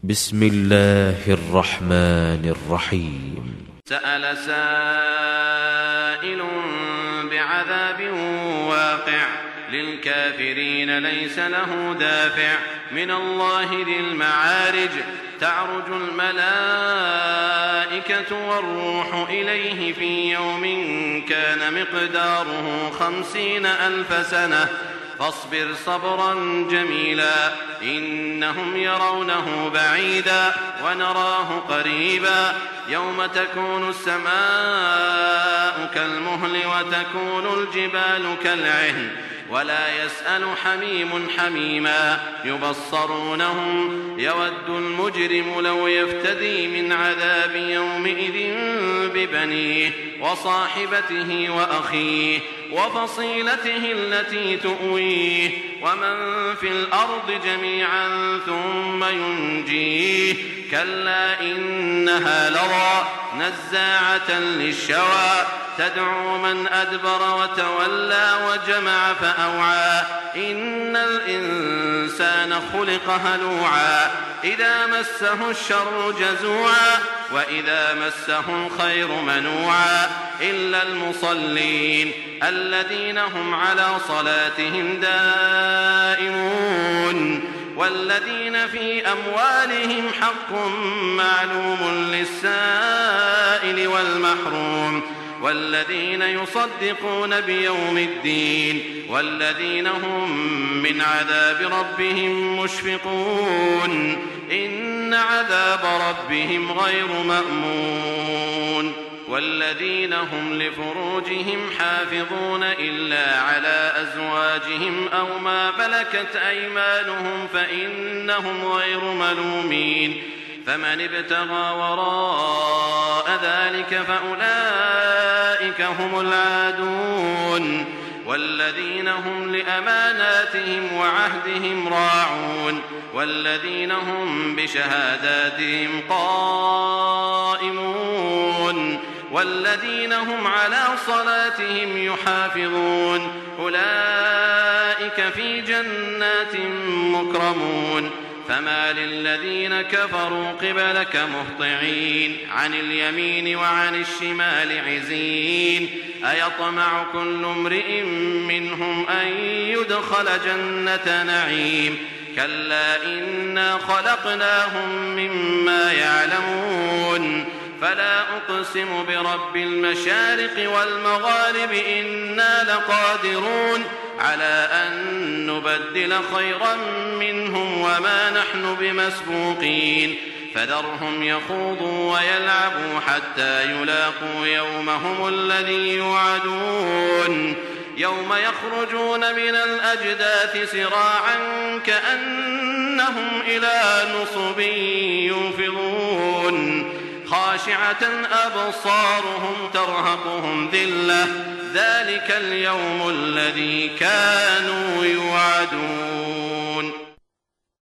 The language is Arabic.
بسم الله الرحمن الرحيم. سأل سائل بعذاب واقع للكافرين ليس له دافع من الله ذي المعارج تعرج الملائكة والروح إليه في يوم كان مقداره 50,000 سنة فاصبر صبرا جميلا إنهم يرونه بعيدا ونراه قريبا يوم تكون السماء كالمهل وتكون الجبال كالعهن ولا يسأل حميم حميما يبصرونهم يود المجرم لو يفتدي من عذاب يومئذ ببنيه وصاحبته وأخيه وفصيلته التي تؤويه ومن في الأرض جميعا ثم ينجيه كلا إنها لظى نزاعة للشوى تدعو من أدبر وتولى وجمع فأوعى إن الإنسان خلق هلوعا إذا مسه الشر جزوعا وإذا مسه الخير منوعا إلا المصلين الذين هم على صلاتهم دائمون والذين في أموالهم حق معلوم للسائل والمحروم والذين يصدقون بيوم الدين والذين هم من عذاب ربهم مشفقون إن عذاب ربهم غير مأمون والذين هم لفروجهم حافظون إلا على أزواجهم أو ما ملكت أيمانهم فإنهم غير ملومين فمن ابتغى وراء ذلك فأولئك هم العادون والذين هم لأماناتهم وعهدهم راعون والذين هم بشهاداتهم قائمون والذين هم على صلاتهم يحافظون أولئك في جنات مكرمون فما للذين كفروا قبلك مهطعين عن اليمين وعن الشمال عزين أيطمع كل امرئ منهم أن يدخل جنة نعيم كلا إنا خلقناهم مما يعلمون فلا أقسم برب المشارق والمغارب إنا لقادرون على أن نبدل خيرا منهم وما نحن بمسبوقين فذرهم يخوضوا ويلعبوا حتى يلاقوا يومهم الذي يوعدون يوم يخرجون من الأجداث سراعا كأنهم إلى نصب يوفضون خاشعة أبصارهم ترهقهم ذلة ذلك اليوم الذي كانوا يوعدون.